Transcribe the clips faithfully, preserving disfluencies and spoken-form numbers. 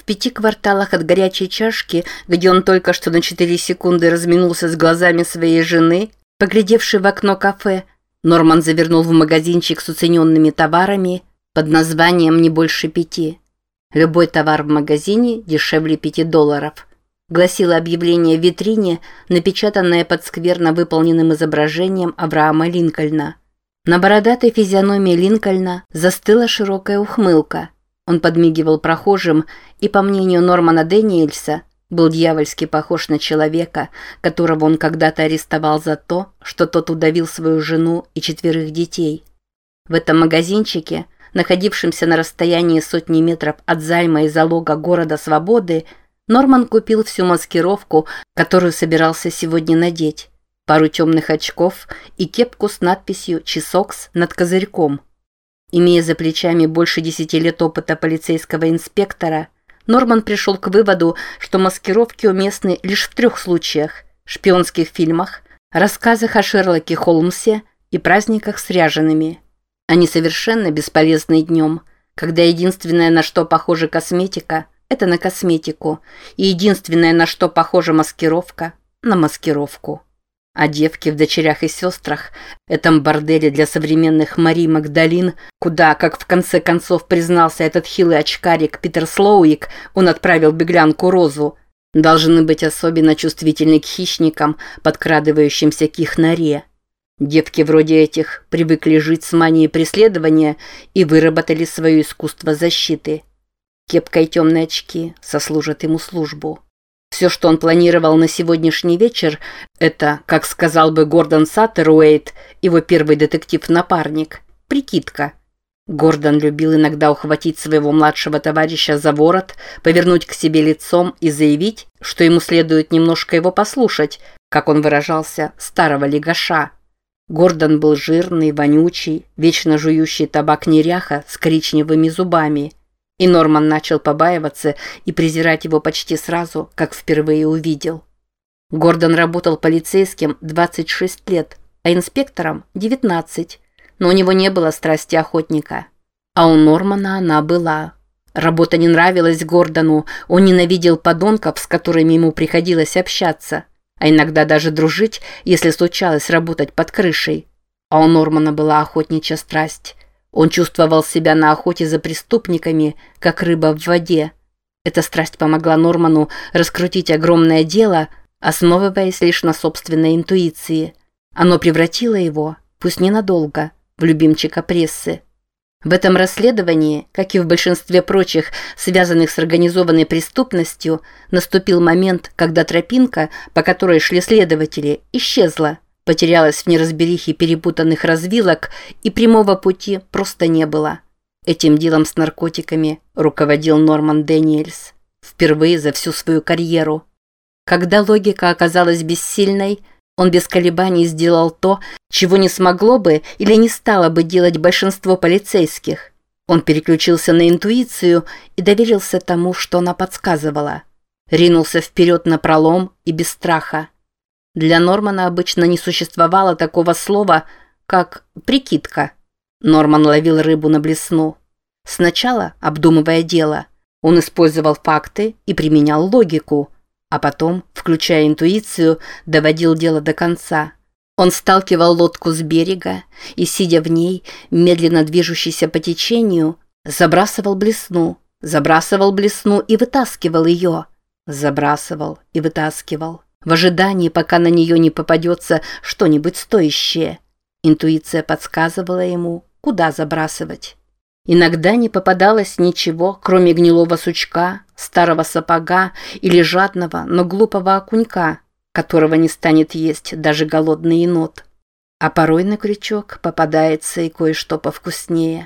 пяти кварталах от горячей чашки, где он только что на четыре секунды разминулся с глазами своей жены, поглядевшей в окно кафе, Норман завернул в магазинчик с уцененными товарами под названием «Не больше пяти». «Любой товар в магазине дешевле пяти долларов», гласило объявление в витрине, напечатанное под скверно выполненным изображением Авраама Линкольна. На бородатой физиономии Линкольна застыла широкая ухмылка. Он подмигивал прохожим и, по мнению Нормана Дэниельса, был дьявольски похож на человека, которого он когда-то арестовал за то, что тот удавил свою жену и четверых детей. В этом магазинчике, находившемся на расстоянии сотни метров от займа и залога города Свободы, Норман купил всю маскировку, которую собирался сегодня надеть, пару темных очков и кепку с надписью «Чесокс» над козырьком. Имея за плечами больше десяти лет опыта полицейского инспектора, Норман пришел к выводу, что маскировки уместны лишь в трех случаях – шпионских фильмах, рассказах о Шерлоке Холмсе и праздниках с ряжеными. Они совершенно бесполезны днем, когда единственное, на что похожа косметика – это на косметику, и единственное, на что похожа маскировка – на маскировку. А девки в «Дочерях и сестрах», этом борделе для современных Мари Магдалин, куда, как в конце концов признался этот хилый очкарик Питер Слоуик, он отправил беглянку Розу, должны быть особенно чувствительны к хищникам, подкрадывающимся к их норе. Девки вроде этих привыкли жить с манией преследования и выработали свое искусство защиты. Кепка и темные очки сослужат ему службу. Все, что он планировал на сегодняшний вечер, это, как сказал бы Гордон Саттеруэйт, его первый детектив-напарник, прикидка. Гордон любил иногда ухватить своего младшего товарища за ворот, повернуть к себе лицом и заявить, что ему следует немножко его послушать, как он выражался, старого легаша. Гордон был жирный, вонючий, вечно жующий табак неряха с коричневыми зубами. И Норман начал побаиваться и презирать его почти сразу, как впервые увидел. Гордон работал полицейским двадцать шесть лет, а инспектором девятнадцать, но у него не было страсти охотника. А у Нормана она была. Работа не нравилась Гордону, он ненавидел подонков, с которыми ему приходилось общаться, а иногда даже дружить, если случалось работать под крышей. А у Нормана была охотничья страсть. Он чувствовал себя на охоте за преступниками, как рыба в воде. Эта страсть помогла Норману раскрутить огромное дело, основываясь лишь на собственной интуиции. Оно превратило его, пусть ненадолго, в любимчика прессы. В этом расследовании, как и в большинстве прочих, связанных с организованной преступностью, наступил момент, когда тропинка, по которой шли следователи, исчезла. Потерялась в неразберихе перепутанных развилок, и прямого пути просто не было. Этим делом с наркотиками руководил Норман Дэниельс. Впервые за всю свою карьеру. Когда логика оказалась бессильной, он без колебаний сделал то, чего не смогло бы или не стало бы делать большинство полицейских. Он переключился на интуицию и доверился тому, что она подсказывала. Ринулся вперед напролом и без страха. Для Нормана обычно не существовало такого слова, как «прикидка». Норман ловил рыбу на блесну. Сначала, обдумывая дело, он использовал факты и применял логику, а потом, включая интуицию, доводил дело до конца. Он сталкивал лодку с берега и, сидя в ней, медленно движущейся по течению, забрасывал блесну, забрасывал блесну и вытаскивал ее, забрасывал и вытаскивал. В ожидании, пока на нее не попадется что-нибудь стоящее. Интуиция подсказывала ему, куда забрасывать. Иногда не попадалось ничего, кроме гнилого сучка, старого сапога или жадного, но глупого окунька, которого не станет есть даже голодный енот. А порой на крючок попадается и кое-что повкуснее.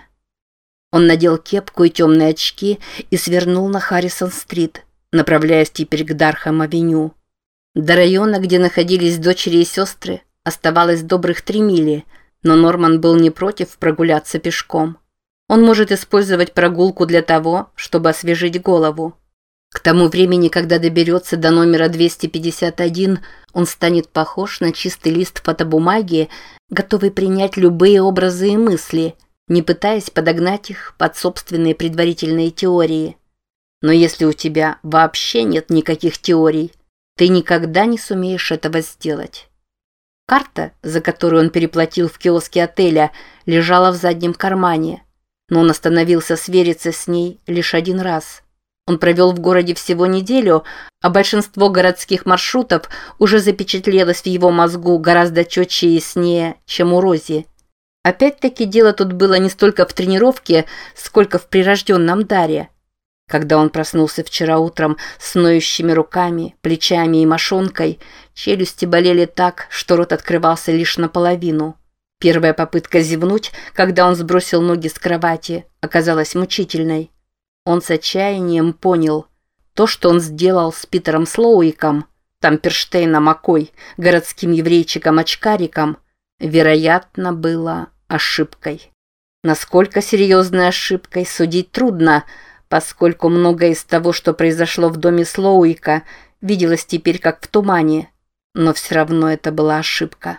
Он надел кепку и темные очки и свернул на Харрисон-стрит, направляясь теперь к Дархэм-авеню. До района, где находились дочери и сестры, оставалось добрых три мили, но Норман был не против прогуляться пешком. Он может использовать прогулку для того, чтобы освежить голову. К тому времени, когда доберется до номера двести пятьдесят один, он станет похож на чистый лист фотобумаги, готовый принять любые образы и мысли, не пытаясь подогнать их под собственные предварительные теории. Но если у тебя вообще нет никаких теорий, ты никогда не сумеешь этого сделать. Карта, за которую он переплатил в киоске отеля, лежала в заднем кармане, но он остановился свериться с ней лишь один раз. Он провел в городе всего неделю, а большинство городских маршрутов уже запечатлелось в его мозгу гораздо четче и яснее, чем у Рози. Опять-таки дело тут было не столько в тренировке, сколько в прирожденном даре. Когда он проснулся вчера утром с ноющими руками, плечами и мошонкой, челюсти болели так, что рот открывался лишь наполовину. Первая попытка зевнуть, когда он сбросил ноги с кровати, оказалась мучительной. Он с отчаянием понял, то, что он сделал с Питером Слоуиком, Тамперштейном Окой, городским еврейчиком-очкариком, вероятно, было ошибкой. Насколько серьезной ошибкой, судить трудно, поскольку многое из того, что произошло в доме Слоуика, виделось теперь как в тумане, но все равно это была ошибка.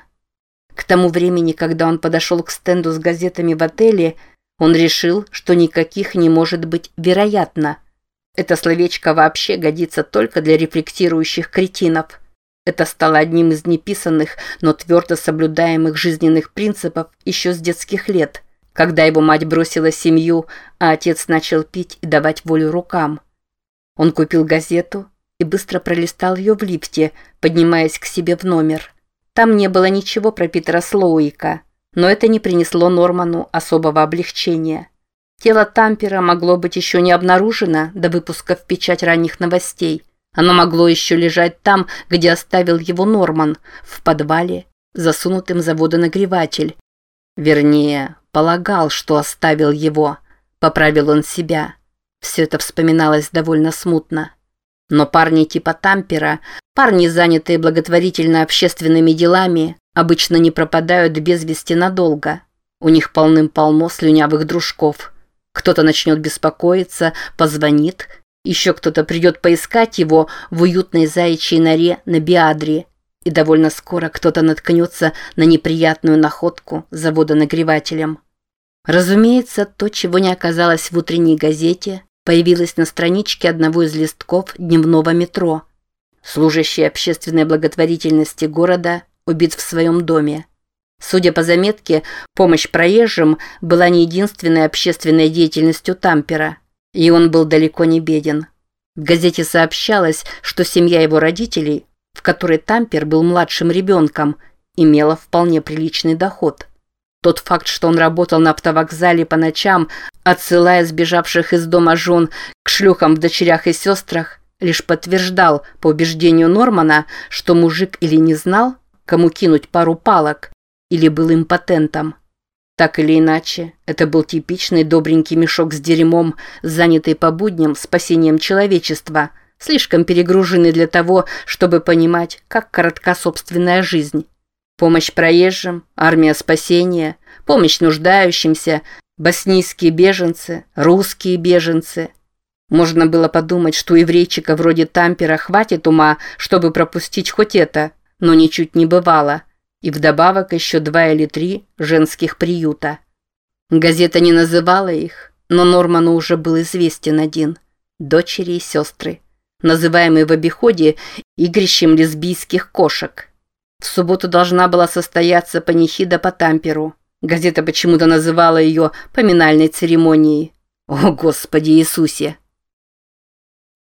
К тому времени, когда он подошел к стенду с газетами в отеле, он решил, что никаких не может быть вероятно. Это словечко вообще годится только для рефлексирующих кретинов. Это стало одним из неписанных, но твердо соблюдаемых жизненных принципов еще с детских лет, когда его мать бросила семью, а отец начал пить и давать волю рукам. Он купил газету и быстро пролистал ее в лифте, поднимаясь к себе в номер. Там не было ничего про Питера Слоуика, но это не принесло Норману особого облегчения. Тело Тампера могло быть еще не обнаружено до выпуска в печать ранних новостей. Оно могло еще лежать там, где оставил его Норман, в подвале, засунутым за водонагреватель. Вернее, полагал, что оставил его. Поправил он себя. Все это вспоминалось довольно смутно. Но парни типа Тампера, парни, занятые благотворительно-общественными делами, обычно не пропадают без вести надолго. У них полным-полно слюнявых дружков. Кто-то начнет беспокоиться, позвонит. Еще кто-то придет поискать его в уютной заячьей норе на Биадре. И довольно скоро кто-то наткнется на неприятную находку за водонагревателем. Разумеется, то, чего не оказалось в утренней газете, появилось на страничке одного из листков дневного метро. Служащий общественной благотворительности города убит в своем доме. Судя по заметке, помощь проезжим была не единственной общественной деятельностью Тампера, и он был далеко не беден. В газете сообщалось, что семья его родителей, в которой Тампер был младшим ребенком, имела вполне приличный доход. Тот факт, что он работал на автовокзале по ночам, отсылая сбежавших из дома жен к шлюхам в дочерях и сестрах, лишь подтверждал, по убеждению Нормана, что мужик или не знал, кому кинуть пару палок, или был импотентом. Так или иначе, это был типичный добренький мешок с дерьмом, занятый по будням спасением человечества, слишком перегруженный для того, чтобы понимать, как коротка собственная жизнь. Помощь проезжим, армия спасения, помощь нуждающимся, боснийские беженцы, русские беженцы. Можно было подумать, что у еврейчика вроде Тампера хватит ума, чтобы пропустить хоть это, но ничуть не бывало. И вдобавок еще два или три женских приюта. Газета не называла их, но Норману уже был известен один – дочери и сестры, называемый в обиходе игрищем лесбийских кошек. В субботу должна была состояться панихида по Тамперу. Газета почему-то называла ее поминальной церемонией. О, Господи Иисусе!